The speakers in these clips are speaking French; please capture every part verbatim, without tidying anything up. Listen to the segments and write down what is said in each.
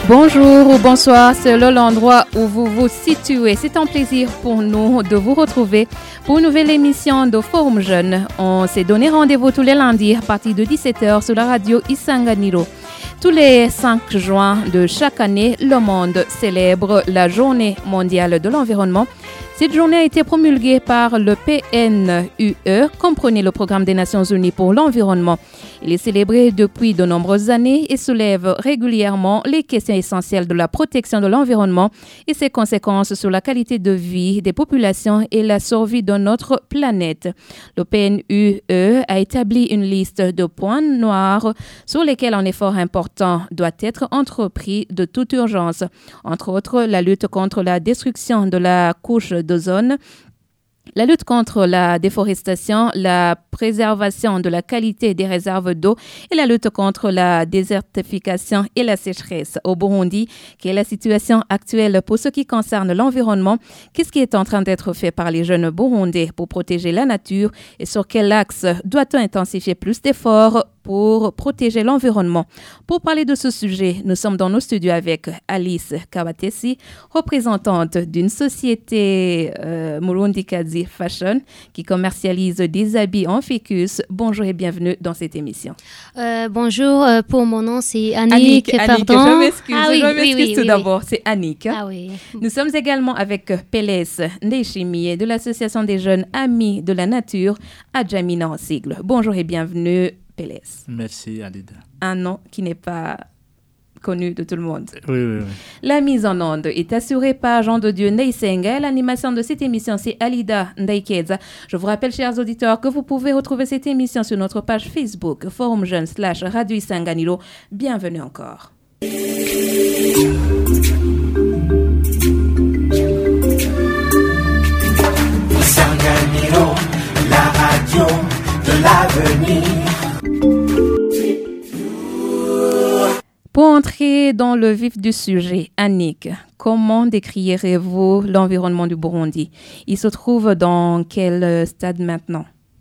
Bonjour ou bonsoir, selon l'endroit où vous vous situez. C'est un plaisir pour nous de vous retrouver pour une nouvelle émission de Forum Jeune. On s'est donné rendez-vous tous les lundis à partir de dix-sept heures sur la radio Isanganiro. Tous les cinq juin de chaque année, le monde célèbre la Journée mondiale de l'environnement. Cette journée a été promulguée par le P N U E, comprenez le Programme des Nations Unies pour l'environnement. Il est célébré depuis de nombreuses années et soulève régulièrement les questions essentielles de la protection de l'environnement et ses conséquences sur la qualité de vie des populations et la survie de notre planète. Le P N U E a établi une liste de points noirs sur lesquels un effort important doit être entrepris de toute urgence. Entre autres, la lutte contre la destruction de la couche d'ozone, la lutte contre la déforestation, la préservation de la qualité des réserves d'eau et la lutte contre la désertification et la sécheresse. Au Burundi, quelle est la situation actuelle pour ce qui concerne l'environnement? Qu'est-ce qui est en train d'être fait par les jeunes burundais pour protéger la nature et sur quel axe doit-on intensifier plus d'efforts pour protéger l'environnement? Pour parler de ce sujet, nous sommes dans nos studios avec Alice Kabatesi, représentante d'une société euh, Murundi Kazi Fashion qui commercialise des habits en ficus. Bonjour et bienvenue dans cette émission. Euh, bonjour, euh, pour mon nom c'est Annick. Annick, Annick, pardon. je m'excuse, ah, oui, je m'excuse oui, oui, tout oui, d'abord, oui. C'est Annick. Ah, oui. Nous sommes également avec Pélès Ndeshimiye de l'association des jeunes amis de la nature à Djamina en sigle. Bonjour et bienvenue. Pélès. Merci Alida. Un nom qui n'est pas connu de tout le monde. Oui, oui, oui. La mise en onde est assurée par Jean de Dieu Ndeisenga. L'animation de cette émission, c'est Alida Ndaikeza. Je vous rappelle, chers auditeurs, que vous pouvez retrouver cette émission sur notre page Facebook, Forum Jeune slash Radio Isanganiro. Bienvenue encore. Isanganiro, la radio de l'avenir. Pour entrer dans le vif du sujet, Annick, comment décrirez-vous l'environnement du Burundi? Il se trouve dans quel stade maintenant?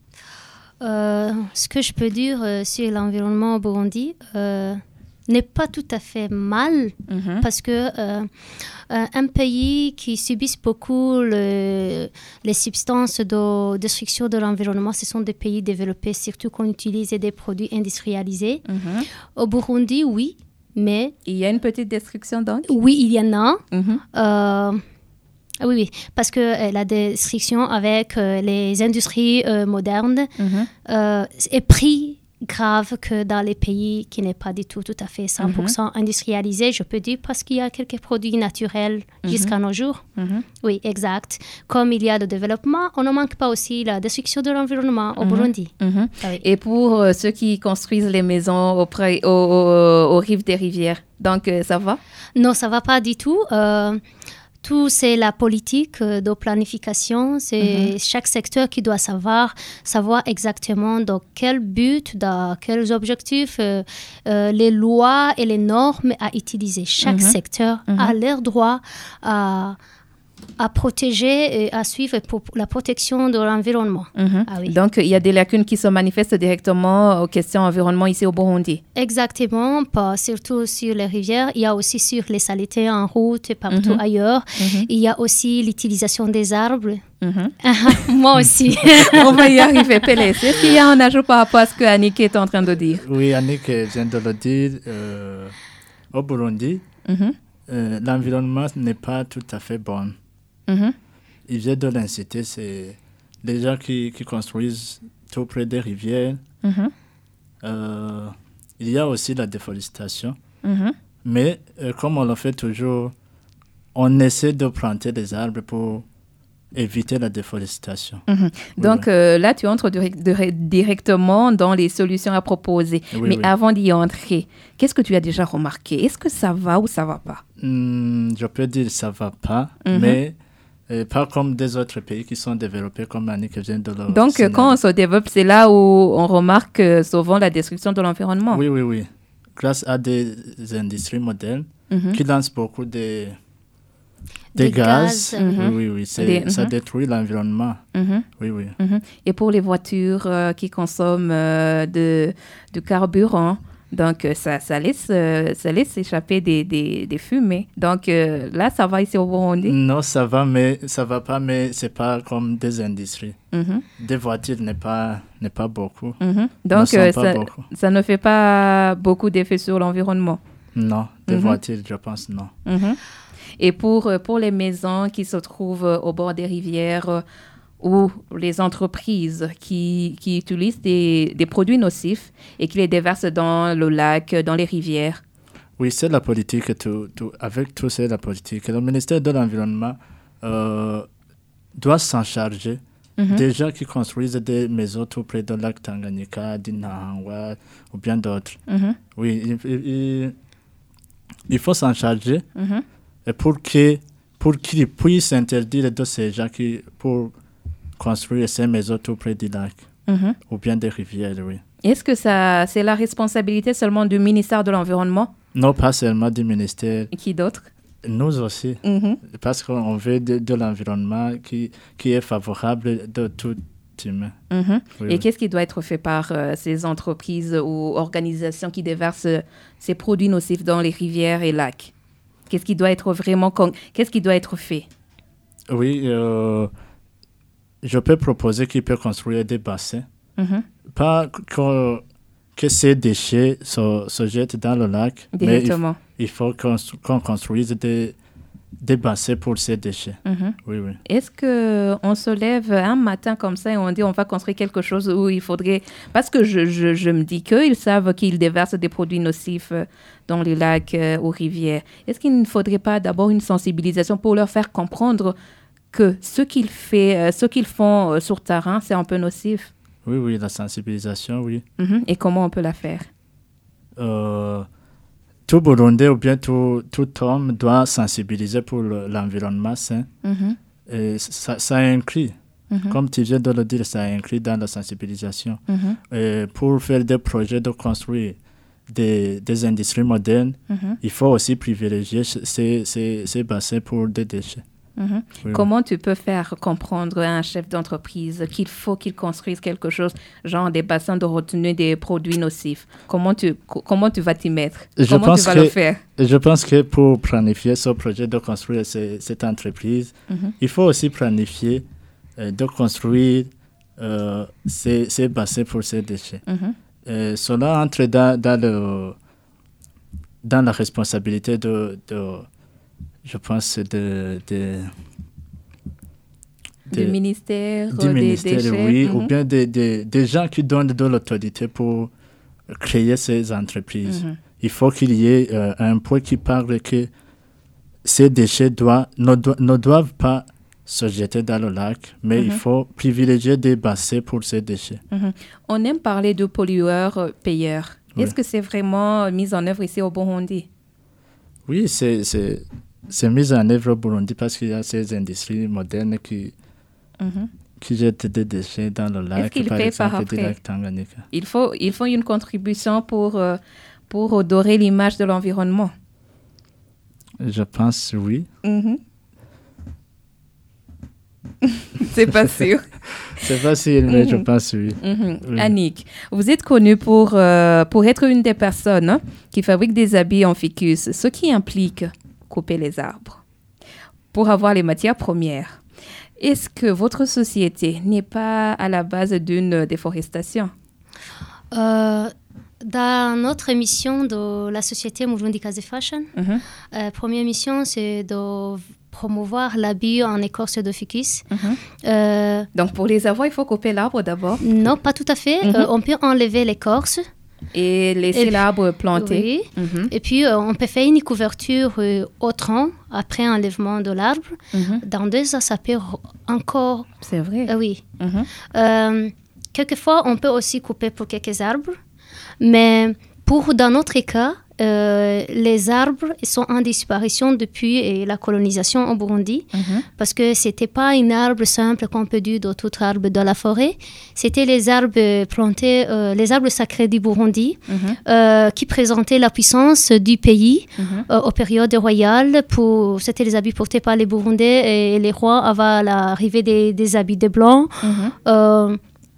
Euh, ce que je peux dire euh, sur l'environnement au Burundi euh, n'est pas tout à fait mal, mm-hmm. parce que euh, un pays qui subit beaucoup le, les substances de destruction de l'environnement, ce sont des pays développés, surtout qu'on utilise des produits industrialisés. Mm-hmm. Au Burundi, oui. Mais il y a une petite destruction donc? Oui, il y en a. Mm-hmm. Euh, oui, oui, parce que euh, la destruction avec euh, les industries euh, modernes mm-hmm. euh, est pris grave que dans les pays qui n'est pas du tout tout à fait cent pour cent mm-hmm. industrialisé, je peux dire, parce qu'il y a quelques produits naturels mm-hmm. jusqu'à nos jours. Mm-hmm. Oui, exact. Comme il y a le développement, on ne manque pas aussi la destruction de l'environnement au mm-hmm. Burundi. Mm-hmm. Ah oui. Et pour euh, ceux qui construisent les maisons auprès, au, au, aux rives des rivières, donc euh, ça va? Non, ça ne va pas du tout. Euh, Tout, c'est la politique de planification. C'est mm-hmm. chaque secteur qui doit savoir, savoir exactement dans quel but, dans quels objectifs, euh, euh, les lois et les normes à utiliser. Chaque mm-hmm. secteur mm-hmm. a leur droit à, à protéger et à suivre pour la protection de l'environnement. Mm-hmm. Ah oui. Donc, il y a des lacunes qui se manifestent directement aux questions environnement ici au Burundi. Exactement, pas surtout sur les rivières. Il y a aussi sur les saletés en route et partout mm-hmm. ailleurs. Mm-hmm. Il y a aussi l'utilisation des arbres. Mm-hmm. Moi aussi. On va y arriver, Pélès. Est-ce qu'il y a un ajout par rapport à ce que Annick est en train de dire? Oui, Annick vient de le dire. Euh, au Burundi, mm-hmm. euh, l'environnement n'est pas tout à fait bon. Mm-hmm. Il vient de l'inciter, c'est les gens qui, qui construisent tout près des rivières. Mm-hmm. Euh, il y a aussi la déforestation. Mm-hmm. Mais euh, comme on le fait toujours, on essaie de planter des arbres pour éviter la déforestation. Mm-hmm. Donc oui. euh, là, tu entres direct, directement dans les solutions à proposer. Oui, Mais oui. avant d'y entrer, qu'est-ce que tu as déjà remarqué? Est-ce que ça va ou ça ne va pas? mm, Je peux dire que ça ne va pas, mm-hmm. mais Euh, pas comme des autres pays qui sont développés, comme Annick vient de le Donc, signaler. Quand on se développe, c'est là où on remarque euh, souvent la destruction de l'environnement. Oui, oui, oui. Grâce à des industries modernes mm-hmm. qui lancent beaucoup de, de des gaz. gaz. Mm-hmm. Oui, oui, oui. C'est, des, ça mm-hmm. détruit l'environnement. Mm-hmm. Oui, oui. Mm-hmm. Et pour les voitures euh, qui consomment euh, de, de carburant, Donc, ça, ça, laisse, euh, ça laisse échapper des, des, des fumées. Donc, euh, là, ça va ici au Burundi? Non, ça va, mais ça va pas, mais c'est pas comme des industries. Mm-hmm. Des voitures n'est pas, n'est pas beaucoup. Mm-hmm. Donc, euh, pas ça, beaucoup. ça ne fait pas beaucoup d'effet sur l'environnement? Non, des mm-hmm. voitures, je pense, non. Mm-hmm. Et pour, pour les maisons qui se trouvent au bord des rivières, ou les entreprises qui, qui utilisent des, des produits nocifs et qui les déversent dans le lac, dans les rivières. Oui, c'est la politique. Tout, tout, avec tout, c'est la politique. Le ministère de l'Environnement euh, doit s'en charger. Mm-hmm. Déjà qui construisent des maisons tout près du lac Tanganyika, d'Inahangwa ou bien d'autres. Mm-hmm. Oui, il, il, il faut s'en charger mm-hmm. et pour, que, pour qu'ils puissent interdire de ces gens qui... Pour, construire ces maisons tout près du lac mm-hmm. ou bien des rivières, oui. Est-ce que ça, c'est la responsabilité seulement du ministère de l'Environnement? Non, pas seulement du ministère. Et qui d'autre? Nous aussi, mm-hmm. parce qu'on veut de, de l'environnement qui, qui est favorable de tout humain. Mm-hmm. Oui, Et oui. qu'est-ce qui doit être fait par euh, ces entreprises ou organisations qui déversent euh, ces produits nocifs dans les rivières et lacs? Qu'est-ce qui doit être vraiment... Con... Qu'est-ce qui doit être fait? Oui, euh, je peux proposer qu'ils peuvent construire des bassins. Mm-hmm. Pas que, que ces déchets se, se jettent dans le lac, directement. Mais il, il faut qu'on, qu'on construise des, des bassins pour ces déchets. Mm-hmm. Oui, oui. Est-ce qu'on se lève un matin comme ça et on dit on va construire quelque chose où il faudrait... Parce que je, je, je me dis qu'ils savent qu'ils déversent des produits nocifs dans les lacs, euh, aux rivières. Est-ce qu'il ne faudrait pas d'abord une sensibilisation pour leur faire comprendre que ce qu'ils, fait, euh, ce qu'ils font euh, sur terrain, c'est un peu nocif? Oui, oui, la sensibilisation, oui. Mm-hmm. Et comment on peut la faire? euh, Tout Burundais ou bien tout, tout homme doit sensibiliser pour le, l'environnement sain. Mm-hmm. Et ça, ça inclut, mm-hmm. comme tu viens de le dire, ça inclut dans la sensibilisation. Mm-hmm. Et pour faire des projets de construire des, des industries modernes, mm-hmm. il faut aussi privilégier ces, ces, ces bassins pour des déchets. Mm-hmm. Oui, Comment oui. tu peux faire comprendre à un chef d'entreprise qu'il faut qu'il construise quelque chose, genre des bassins de retenue des produits nocifs? Comment tu, comment tu vas t'y mettre? Je Comment pense tu vas que, le faire? Je pense que pour planifier ce projet de construire ces, cette entreprise, mm-hmm. il faut aussi planifier euh, de construire euh, ces, ces bassins pour ces déchets. Mm-hmm. Euh, cela entre dans, dans, le, dans la responsabilité de... de je pense de, de, de du ministère, du des ministère, déchets, oui, mm-hmm. ou bien des de, de gens qui donnent de l'autorité pour créer ces entreprises. Mm-hmm. Il faut qu'il y ait euh, un point qui parle que ces déchets doivent, ne, do, ne doivent pas se jeter dans le lac, mais mm-hmm. il faut privilégier des bassins pour ces déchets. Mm-hmm. On aime parler de pollueurs-payeurs. Oui. Est-ce que c'est vraiment mis en œuvre ici au Burundi? Oui, c'est... c'est C'est mis en œuvre au Burundi parce qu'il y a ces industries modernes qui, mm-hmm. qui jettent des déchets dans le lac, par exemple, du lac Tanganyika. Il faut, il faut une contribution pour, euh, pour redorer l'image de l'environnement. Je pense oui. Mm-hmm. C'est pas sûr. C'est pas sûr, mais mm-hmm. je pense oui. Mm-hmm. Oui. Annick, vous êtes connue pour, euh, pour être une des personnes hein, qui fabrique des habits en ficus, ce qui implique couper les arbres pour avoir les matières premières. Est-ce que votre société n'est pas à la base d'une déforestation? euh, Dans notre émission de la société Murundi Kazi Fashion, mm-hmm. euh, première mission, c'est de promouvoir l'habit en écorce de ficus. Mm-hmm. Euh, Donc, pour les avoir, il faut couper l'arbre d'abord? Non, pas tout à fait. Mm-hmm. Euh, on peut enlever l'écorce et laisser et l'arbre planté. Oui. Mm-hmm. Et puis, euh, on peut faire une couverture euh, au tronc après enlèvement de l'arbre. Mm-hmm. Dans deux ans, ça peut encore... C'est vrai. Euh, oui. Mm-hmm. Euh, quelquefois, on peut aussi couper pour quelques arbres. Mais pour, dans notre cas, euh, les arbres sont en disparition depuis euh, la colonisation au Burundi. Mm-hmm. Parce que ce n'était pas un arbre simple qu'on peut dire de tout arbre de la forêt. C'était les arbres plantés, euh, les arbres sacrés du Burundi, mm-hmm. euh, qui présentaient la puissance du pays mm-hmm. euh, aux périodes royales. Pour, c'était les habits portés par les Burundais et les rois avant l'arrivée des, des habits de blancs. Mm-hmm. Euh,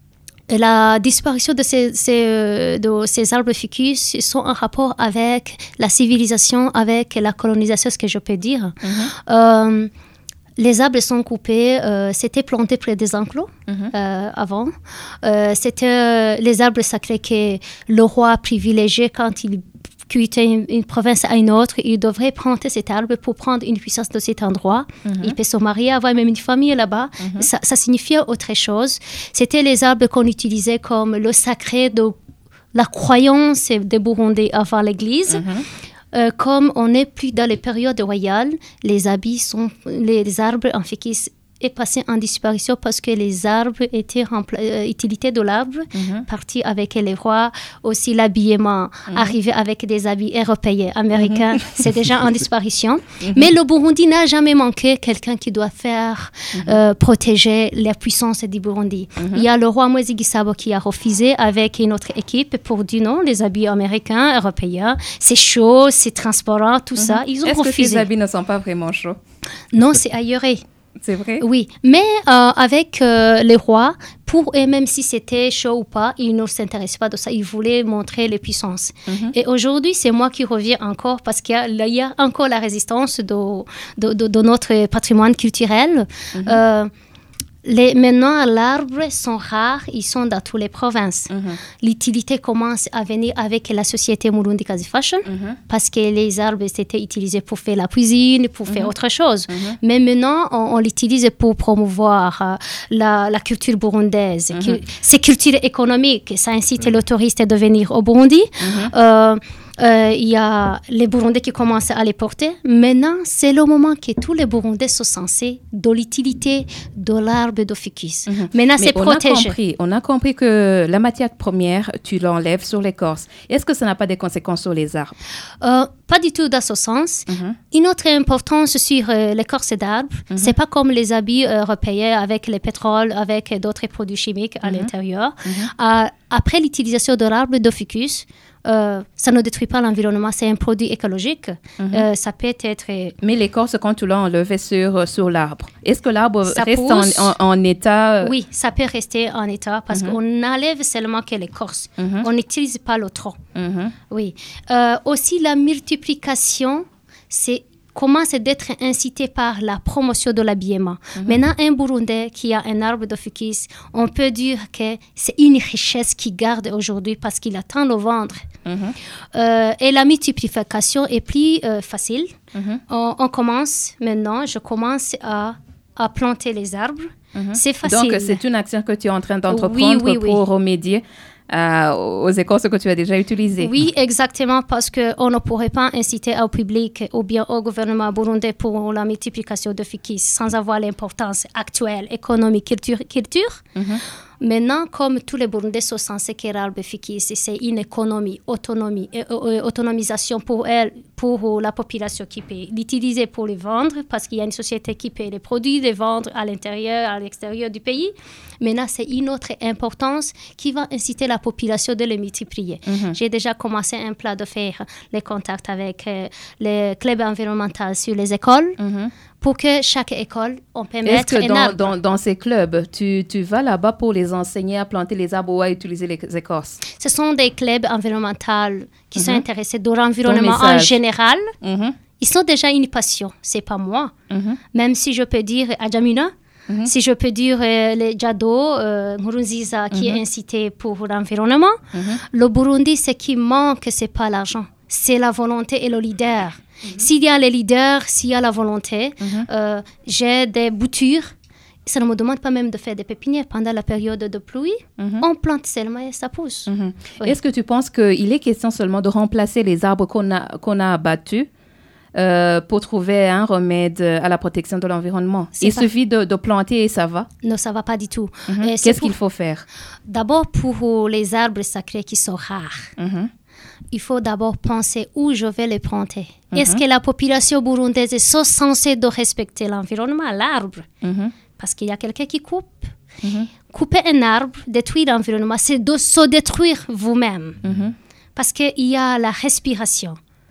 Et la disparition de ces, ces, de ces arbres ficus sont en rapport avec la civilisation, avec la colonisation, ce que je peux dire. Mm-hmm. Euh, les arbres sont coupés, euh, c'était planté près des enclos mm-hmm. euh, avant. Euh, c'était les arbres sacrés que le roi privilégiait quand il quittait une, une province à une autre. Il devrait prendre cet arbre pour prendre une puissance de cet endroit. Mm-hmm. Il peut se marier, avoir même une famille là-bas. Mm-hmm. Ça, ça signifiait autre chose. C'était les arbres qu'on utilisait comme le sacré de la croyance des Burundais avant l'Église. Mm-hmm. Euh, comme on n'est plus dans les périodes royales, les habits sont, les, les arbres en ficus est passé en disparition parce que les arbres étaient rempla- euh, utilité de l'arbre, mm-hmm. parti avec les rois, aussi l'habillement, mm-hmm. arrivé avec des habits européens, américains, mm-hmm. c'est déjà en disparition. Mm-hmm. Mais le Burundi n'a jamais manqué quelqu'un qui doit faire mm-hmm. euh, protéger la puissance du Burundi. Mm-hmm. Il y a le roi Mwezi Gisabo qui a refusé avec une autre équipe pour dire non, les habits américains, européens, c'est chaud, c'est transparent, tout mm-hmm. ça. Ils ont Est-ce refusé. Est-ce que ces habits ne sont pas vraiment chauds? Non, c'est ailleurs. C'est vrai? Oui, mais euh, avec euh, les rois, pour eux, même si c'était chaud ou pas, ils ne s'intéressaient pas de ça. Ils voulaient montrer les puissances. Mm-hmm. Et aujourd'hui, c'est moi qui reviens encore parce qu'il y a, il y a encore la résistance de, de, de, de notre patrimoine culturel. Mm-hmm. Euh, Les, maintenant, l'arbre sont rares, ils sont dans toutes les provinces. Mm-hmm. L'utilité commence à venir avec la société Murundi Kazi Fashion, mm-hmm. parce que les arbres étaient utilisés pour faire la cuisine, pour mm-hmm. faire autre chose. Mm-hmm. Mais maintenant, on, on l'utilise pour promouvoir euh, la, la culture burundaise. Mm-hmm. Cu- c'est culture économique, ça incite mm-hmm. les touristes à venir au Burundi. Mm-hmm. Euh, Il euh, y a les Burundais qui commencent à les porter. Maintenant, c'est le moment que tous les Burundais sont censés de l'utilité de l'arbre de ficus. Mm-hmm. Maintenant, Mais c'est on protégé. A compris, on a compris que la matière première, tu l'enlèves sur l'écorce. Est-ce que ça n'a pas des conséquences sur les arbres? Euh, pas du tout dans ce sens. Mm-hmm. Une autre importance sur euh, l'écorce d'arbre, mm-hmm. c'est pas comme les habits européens avec le pétrole, avec d'autres produits chimiques à mm-hmm. l'intérieur. Mm-hmm. Euh, après l'utilisation de l'arbre de ficus, Euh, ça ne détruit pas l'environnement, c'est un produit écologique. Mm-hmm. Euh, ça peut être... Mais l'écorce, quand tu l'as enlevé sur, sur l'arbre, est-ce que l'arbre ça reste en, en, en état... Oui, ça peut rester en état parce mm-hmm. qu'on enlève seulement que l'écorce. Mm-hmm. On n'utilise pas le tronc. Mm-hmm. Oui. Euh, aussi, la multiplication, c'est... commence d'être incité par la promotion de l'habillement. Mm-hmm. Maintenant, un Burundais qui a un arbre de ficus, on peut dire que c'est une richesse qu'il garde aujourd'hui parce qu'il attend le vendre. Mm-hmm. Euh, et la multiplication est plus euh, facile. Mm-hmm. On, on commence maintenant, je commence à, à planter les arbres. Mm-hmm. C'est facile. Donc, c'est une action que tu es en train d'entreprendre oui, oui, pour oui. remédier Euh, aux écorces que tu as déjà utilisées. Oui, exactement, parce qu'on ne pourrait pas inciter au public ou bien au gouvernement burundais pour la multiplication de ficus sans avoir l'importance actuelle, économique, culture. culture. Mm-hmm. Maintenant, comme tous les Burundais sont censés que l'arbre ficus, c'est une économie, autonomie, et, et, autonomisation pour elle, pour la population qui peut l'utiliser pour les vendre, parce qu'il y a une société qui peut les produits, les vendre à l'intérieur, à l'extérieur du pays. Maintenant, c'est une autre importance qui va inciter la population de les multiplier. Mm-hmm. J'ai déjà commencé un plan de faire les contacts avec euh, les clubs environnementaux sur les écoles. Mm-hmm. Pour que chaque école, on peut Est-ce mettre que un dans, arbre. Dans, dans ces clubs, tu, tu vas là-bas pour les enseigner à planter les arbres ou à utiliser les écorces? Ce sont des clubs environnementaux qui mm-hmm. sont intéressés de l'environnement en général. Mm-hmm. Ils sont déjà une passion, c'est pas moi. Mm-hmm. Même si je peux dire à Djamina, mm-hmm. si je peux dire euh, les Djado, euh, Nkurunziza qui mm-hmm. est incité pour l'environnement, mm-hmm. le Burundi, ce qui manque, c'est pas l'argent, c'est la volonté et le leader. Mm-hmm. S'il y a les leaders, s'il y a la volonté, mm-hmm. euh, j'ai des boutures. Ça ne me demande pas même de faire des pépinières pendant la période de pluie. Mm-hmm. On plante seulement et ça pousse. Mm-hmm. Oui. Est-ce que tu penses qu'il est question seulement de remplacer les arbres qu'on a, qu'on a abattus euh, pour trouver un remède à la protection de l'environnement? C'est Il pas... suffit de, de planter et ça va? Non, ça ne va pas du tout. Mm-hmm. Qu'est-ce pour... qu'il faut faire? D'abord, pour les arbres sacrés qui sont rares. Mm-hmm. Il faut d'abord penser où je vais les planter. Mm-hmm. Est-ce que la population burundaise est censée de respecter l'environnement, l'arbre? Mm-hmm. Parce qu'il y a quelqu'un qui coupe. Mm-hmm. Couper un arbre, détruire l'environnement, c'est de se détruire vous-même. Mm-hmm. Parce qu'il y a la respiration,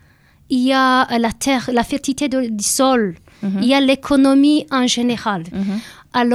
il y a la terre, la fertilité de, du sol, mm-hmm. il y a l'économie en général. Mm-hmm. Alors,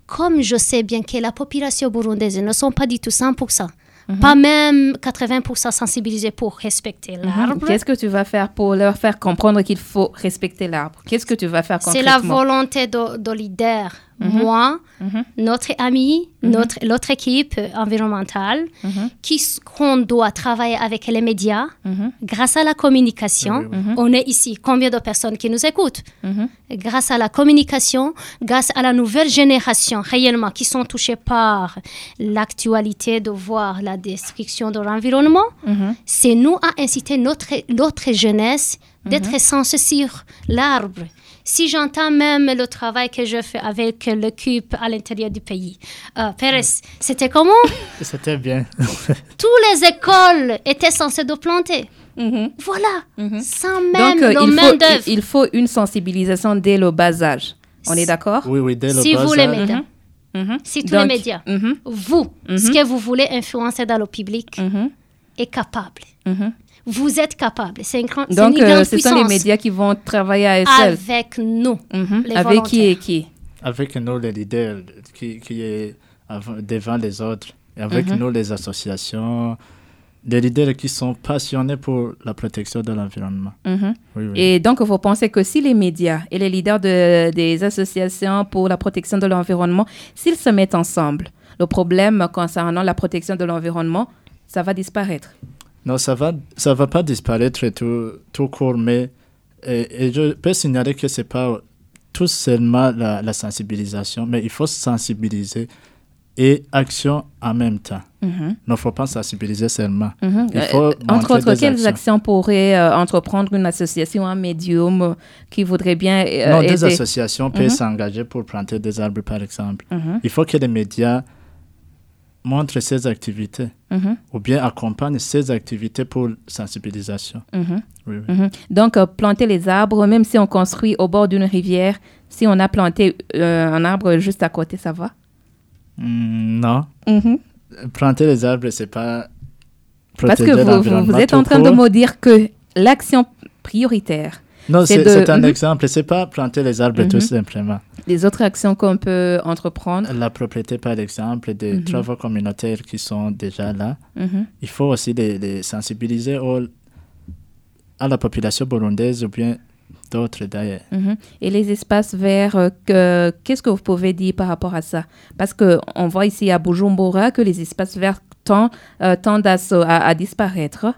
comme je sais bien que la population burundaise ne sont pas du tout cent pour cent, mm-hmm. pas même quatre-vingts pour cent sensibilisés pour respecter l'arbre. Mm-hmm. Qu'est-ce que tu vas faire pour leur faire comprendre qu'il faut respecter l'arbre? Qu'est-ce que tu vas faire concrètement? C'est la volonté de, de leader. Mm-hmm. Moi, mm-hmm. notre ami, mm-hmm. notre, l'autre équipe environnementale, mm-hmm. qui, qu'on doit travailler avec les médias, mm-hmm. grâce à la communication. Mm-hmm. On est ici, combien de personnes qui nous écoutent? Mm-hmm. Grâce à la communication, grâce à la nouvelle génération réellement qui sont touchées par l'actualité de voir la destruction de l'environnement, mm-hmm. c'est nous à inciter notre, notre jeunesse d'être mm-hmm. sensible sur l'arbre. Si j'entends même le travail que je fais avec l'équipe à l'intérieur du pays. Euh, Pérez, c'était comment? C'était bien. Toutes les écoles étaient censées de planter. Mm-hmm. Voilà, mm-hmm. sans même Donc, le il main faut, d'œuvre. Il faut une sensibilisation dès le bas âge. On est d'accord? Oui, oui, dès le si bas âge. Vous les médias. Mm-hmm. Mm-hmm. Si tous Donc, les médias, mm-hmm. vous, mm-hmm. ce que vous voulez influencer dans le public mm-hmm. est capable. Mm-hmm. Vous êtes capable. C'est une, grand, Donc, c'est une grande euh, ce puissance. sont les médias qui vont travailler à eux seuls. Avec nous, mm-hmm. les Avec qui et qui? Avec nous, les leaders, qui, qui est devant les autres. Et avec mm-hmm. nous, les associations, des leaders qui sont passionnés pour la protection de l'environnement. Mm-hmm. Oui, oui. Et donc, vous pensez que si les médias et les leaders de, des associations pour la protection de l'environnement, s'ils se mettent ensemble, le problème concernant la protection de l'environnement, ça va disparaître? Non, ça va, ça va pas disparaître tout, tout court, mais et, et je peux signaler que c'est pas tout seulement la, la sensibilisation, mais il faut sensibiliser et action en même temps. Mm-hmm. Il ne faut pas sensibiliser seulement. Mm-hmm. Il faut euh, entre autres, quelles actions, actions pourrait euh, entreprendre une association, un médium euh, qui voudrait bien euh, Non, aider? des associations peuvent mm-hmm. s'engager pour planter des arbres, par exemple. Mm-hmm. Il faut que les médias montrent ces activités mm-hmm. ou bien accompagnent ces activités pour sensibilisation. Mm-hmm. Oui, oui. Mm-hmm. Donc, euh, planter les arbres, même si on construit au bord d'une rivière, si on a planté euh, un arbre juste à côté, ça va? Mm, non. Mm-hmm. Planter les arbres, c'est pas protéger l'environnement. Parce que vous, vous êtes en train de me dire que l'action prioritaire... Non, c'est, c'est, de... c'est un mm-hmm. exemple. C'est pas planter les arbres mm-hmm. tout simplement. Les autres actions qu'on peut entreprendre? La propriété, par exemple, des mm-hmm. travaux communautaires qui sont déjà là. Mm-hmm. Il faut aussi les, les sensibiliser au, à la population burundaise ou bien d'autres d'ailleurs. Mm-hmm. Et les espaces verts, euh, que, qu'est-ce que vous pouvez dire par rapport à ça? Parce qu'on voit ici à Bujumbura que les espaces verts tendent, euh, tendent à, à, à disparaître.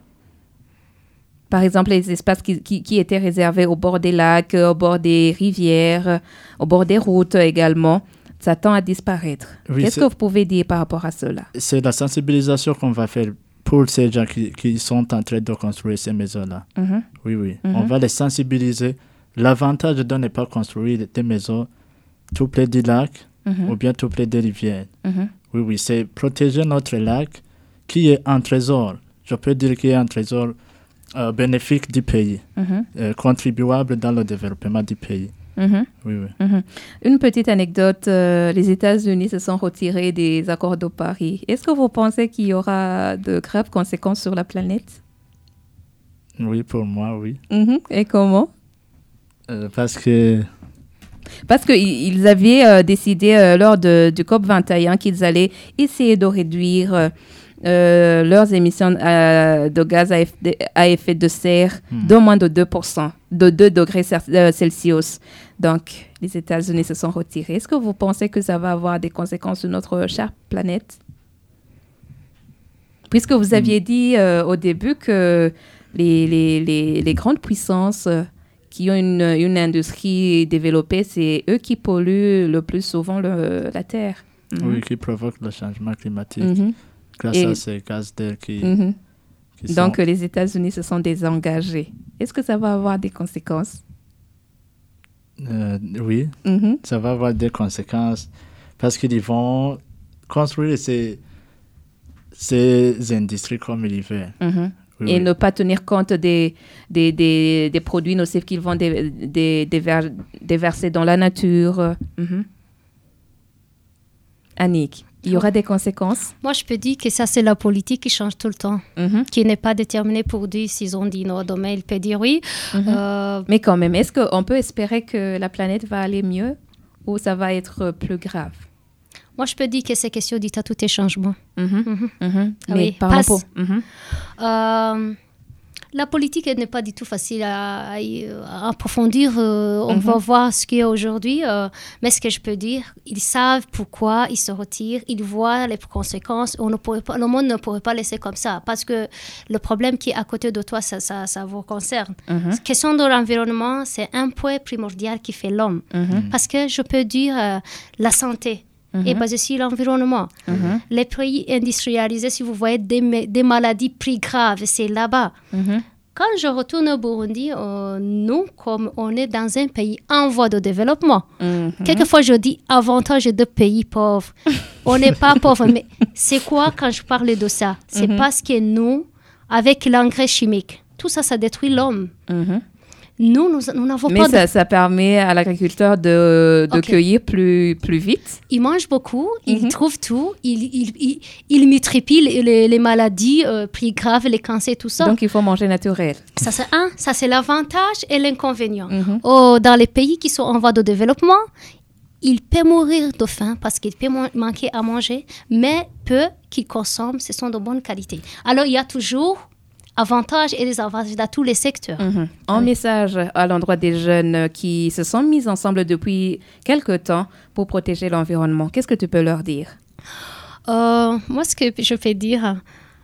Par exemple, les espaces qui, qui, qui étaient réservés au bord des lacs, au bord des rivières, au bord des routes également, ça tend à disparaître. Oui, Qu'est-ce que vous pouvez dire par rapport à cela? C'est la sensibilisation qu'on va faire pour ces gens qui, qui sont en train de construire ces maisons-là. Mm-hmm. Oui, oui. Mm-hmm. On va les sensibiliser. L'avantage de ne pas construire des maisons tout près du lac mm-hmm. ou bien tout près des rivières. Mm-hmm. Oui, oui. C'est protéger notre lac qui est un trésor. Je peux dire qu'il est un trésor Euh, bénéfique du pays, mm-hmm. euh, contribuable dans le développement du pays. Mm-hmm. Oui, oui. Mm-hmm. Une petite anecdote, euh, les États-Unis se sont retirés des accords de Paris. Est-ce que vous pensez qu'il y aura de graves conséquences sur la planète? Oui, pour moi, oui. Mm-hmm. Et comment? euh, Parce que... Parce qu'ils avaient euh, décidé euh, lors de, du COP vingt et un qu'ils allaient essayer de réduire... Euh, Euh, leurs émissions euh, de gaz à effet de, à effet de serre hmm. de moins de deux pour cent, de deux degrés Celsius. Donc, les États-Unis se sont retirés. Est-ce que vous pensez que ça va avoir des conséquences sur notre chère planète? Puisque vous aviez hmm. dit euh, au début que les, les, les, les grandes puissances euh, qui ont une, une industrie développée, c'est eux qui polluent le plus souvent le, la Terre. Mm-hmm. Oui, qui provoquent le changement climatique. Mm-hmm. Grâce Et, à ces gaz d'air qui, mm-hmm. qui Donc, sont... les États-Unis se sont désengagés. Est-ce que ça va avoir des conséquences? euh, Oui, mm-hmm. ça va avoir des conséquences parce qu'ils vont construire ces, ces industries comme ils veulent. Mm-hmm. Oui, Et oui. ne pas tenir compte des, des, des, des produits nocifs qu'ils vont dé, dé, déver, déverser dans la nature. Mm-hmm. Annick, il y aura des conséquences? Moi, je peux dire que ça, c'est la politique qui change tout le temps, mm-hmm. qui n'est pas déterminée pour dire s'ils ont dit non, demain, il peut dire oui. Mm-hmm. Euh... Mais quand même, est-ce qu'on peut espérer que la planète va aller mieux ou ça va être plus grave? Moi, je peux dire que c'est question d'état tout est changement. Mm-hmm. Mm-hmm. Mm-hmm. Ah Mais oui, parlons passe- pour... Mm-hmm. Euh, la politique elle n'est pas du tout facile à, à, à approfondir. Euh, on Mhm. va voir ce qu'il y a aujourd'hui. euh, mais ce que je peux dire, ils savent pourquoi ils se retirent. Ils voient les conséquences. On ne pourrait pas, le monde ne pourrait pas laisser comme ça. Parce que le problème qui est à côté de toi, ça, ça, ça vous concerne. Mhm. La question de l'environnement, c'est un point primordial qui fait l'homme. Mhm. Parce que je peux dire euh, la santé Mhm. est basée sur l'environnement. Mhm. Les pays industrialisés, si vous voyez des, ma- des maladies plus graves, c'est là-bas. Mhm. Quand je retourne au Burundi, euh, nous, comme on est dans un pays en voie de développement, Mhm. quelquefois je dis avantage de pays pauvres. On n'est pas pauvre, mais c'est quoi quand je parle de ça? C'est Mhm. parce que nous, avec l'engrais chimique, tout ça, ça détruit l'homme. Mhm. Nous, nous nous n'avons Mais pas de... ça, ça permet à l'agriculteur de, de Ok. cueillir plus, plus vite. Il mange beaucoup, il Mhm. trouve tout, il, il, il, il multiplie les, les- les maladies euh, plus graves, les cancers, tout ça. Donc, il faut manger naturel. Ça, c'est un, ça, c'est l'avantage et l'inconvénient. Mhm. Oh, dans les pays qui sont en voie de développement, il peut mourir de faim parce qu'il peut man- manquer à manger, mais peu qu'il consomme, ce sont de bonne qualité. Alors, il y a toujours avantages et désavantages dans tous les secteurs. Mhm. Un Oui. message à l'endroit des jeunes qui se sont mis ensemble depuis quelque temps pour protéger l'environnement. Qu'est-ce que tu peux leur dire? Euh, moi, ce que je peux dire,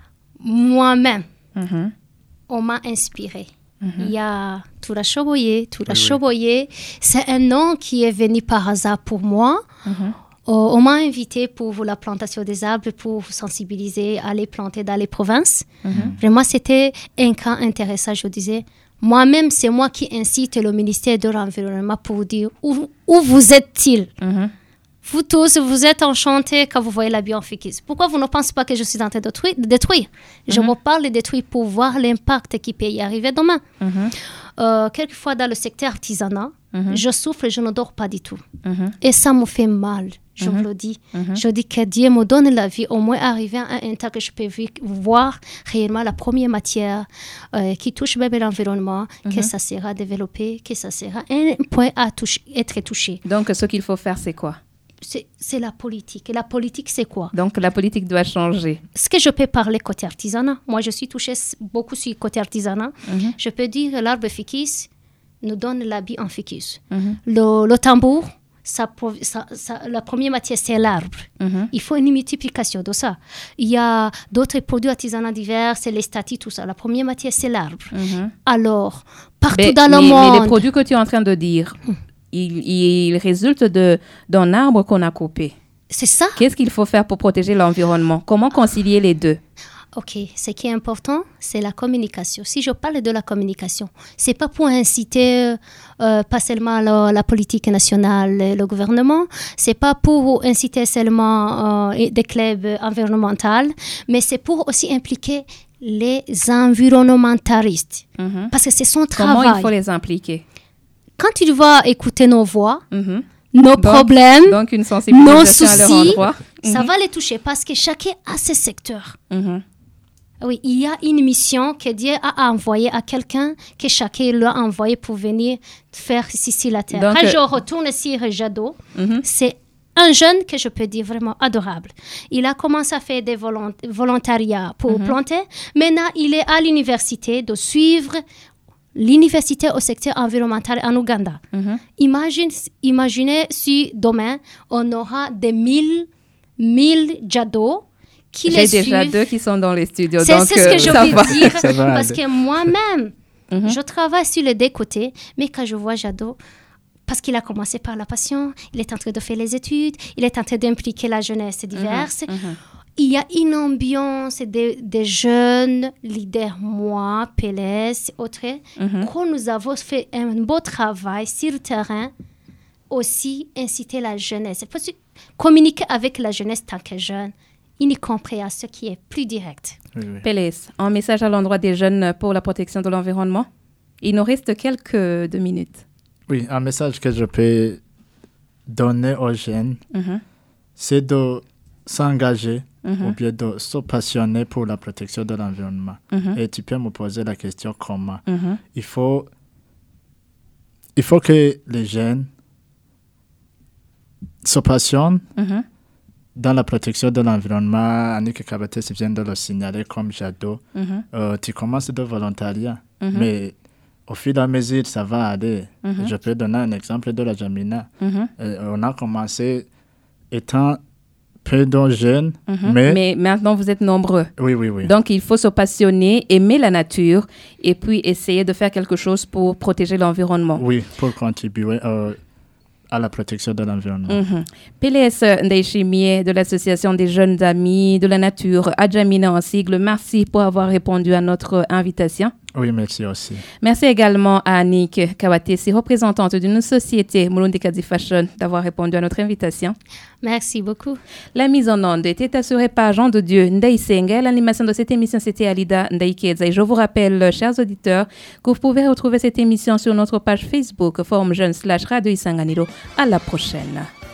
moi-même, Mhm. on m'a inspiré. Il y a Toura Choboye. Toura Oui, oui. Choboye, c'est un nom qui est venu par hasard pour moi. Mhm. Euh, on m'a invité pour la plantation des arbres, pour sensibiliser à les planter dans les provinces. Mhm. Vraiment, c'était un cas intéressant. Je disais, moi-même, c'est moi qui incite le ministère de l'Environnement pour dire où, où vous êtes-il? Mhm. Vous tous, vous êtes enchantés quand vous voyez la biofikis. Pourquoi vous ne pensez pas que je suis en train de détruire? de détruire? Je Mhm. me parle de détruire pour voir l'impact qui peut y arriver demain. Mhm. Euh, quelquefois, dans le secteur artisanat, Mhm. je souffre, je ne dors pas du tout. Mhm. Et ça me fait mal, je Mhm. vous le dis. Mhm. Je dis que Dieu me donne la vie, au moins arriver à un temps que je peux vi- voir réellement la première matière euh, qui touche même l'environnement, que ça sera développé, que ça sera un point à toucher, être touché. Donc, ce qu'il faut faire, c'est quoi? C'est c'est la politique. Et la politique, c'est quoi? Donc, la politique doit changer. Ce que je peux parler côté artisanat, moi je suis touchée s- beaucoup sur le côté artisanat. Mhm. Je peux dire l'arbre ficus nous donne l'habit en ficus. Mhm. Le, le tambour, ça, prov- ça- ça- la première matière, c'est l'arbre. Mhm. Il faut une multiplication de ça. Il y a d'autres produits artisanaux divers, c'est les statues, tout ça. La première matière, c'est l'arbre. Mhm. Alors, partout Mais, dans le mais- monde... mais les produits que tu es en train de dire, ils, ils résultent de, d'un arbre qu'on a coupé. C'est ça. Qu'est-ce qu'il faut faire pour protéger l'environnement? Comment concilier les deux? OK, ce qui est important, c'est la communication. Si je parle de la communication, c'est pas pour inciter euh, pas seulement la, la politique nationale et le gouvernement, c'est pas pour inciter seulement euh, des clubs environnementaux, mais c'est pour aussi impliquer les environnementalistes. Mhm. Parce que c'est son Comment travail. il faut les impliquer? Quand tu vas écouter nos voix, Mhm. nos Donc- problèmes, Donc, une nos sensibilisation à leur soucis, endroit. ça Mhm. va les toucher parce que chacun a ses secteurs. Mhm. Oui, il y a une mission que Dieu a envoyée à quelqu'un, que chacun l'a envoyé pour venir faire ici sur la terre. Donc, Quand euh, je retourne sur Jadot, Mhm. c'est un jeune que je peux dire vraiment adorable. Il a commencé à faire des volont- volontariats pour Mhm. planter. Maintenant, il est à l'université de suivre l'université au secteur environnemental en Ouganda. Mhm. Imagine, imaginez si demain, on aura des mille, mille Jadot qui J'ai les déjà suivent. deux qui sont dans les studios. C'est donc, c'est ce euh, que je ça veux va. dire. Ça va Parce aller. que moi-même, Mhm. je travaille sur les deux côtés. Mais quand je vois Jadot, parce qu'il a commencé par la passion, il est en train de faire les études, il est en train d'impliquer la jeunesse diverse. Mhm. Il y a une ambiance des, des jeunes leaders, moi, Pélès, autres, Mhm. que nous avons fait un beau travail sur le terrain, aussi inciter la jeunesse. Il faut aussi communiquer avec la jeunesse tant que jeune, y compris à ce qui est plus direct. Oui, oui. Pélès, un message à l'endroit des jeunes pour la protection de l'environnement? Il nous reste quelques deux minutes. Oui, un message que je peux donner aux jeunes, Mhm. c'est de s'engager Mhm. ou bien de se passionner pour la protection de l'environnement. Mhm. Et tu peux me poser la question comment. Mhm. Il faut, il faut que les jeunes se passionnent Mhm. dans la protection de l'environnement, Annick Kabatès vient de le signaler comme Jado, mm-hmm. euh, tu commences de volontariat, mm-hmm. mais au fil et à mesure, ça va aller. Mm-hmm. Je peux donner un exemple de la Jamina. Mm-hmm. Euh, on a commencé étant peu de jeunes, mm-hmm. mais... Mais maintenant, vous êtes nombreux. Oui, oui, oui. Donc, il faut se passionner, aimer la nature et puis essayer de faire quelque chose pour protéger l'environnement. Oui, pour contribuer euh, à la protection de l'environnement. Mm-hmm. P L S Ndayishimiye de l'Association des jeunes amis de la nature, Adjamina en sigle, merci pour avoir répondu à notre invitation. Oui, merci aussi. Merci également à Annick Kabatès, représentante d'une société Mulundi Kadi Fashion, d'avoir répondu à notre invitation. Merci beaucoup. La mise en onde était assurée par Jean de Dieu Ndaïsenga. L'animation de cette émission, c'était Alida Ndaïkedza. Et je vous rappelle, chers auditeurs, que vous pouvez retrouver cette émission sur notre page Facebook, Forum Jeune slash Radio Isanganiro. À la prochaine.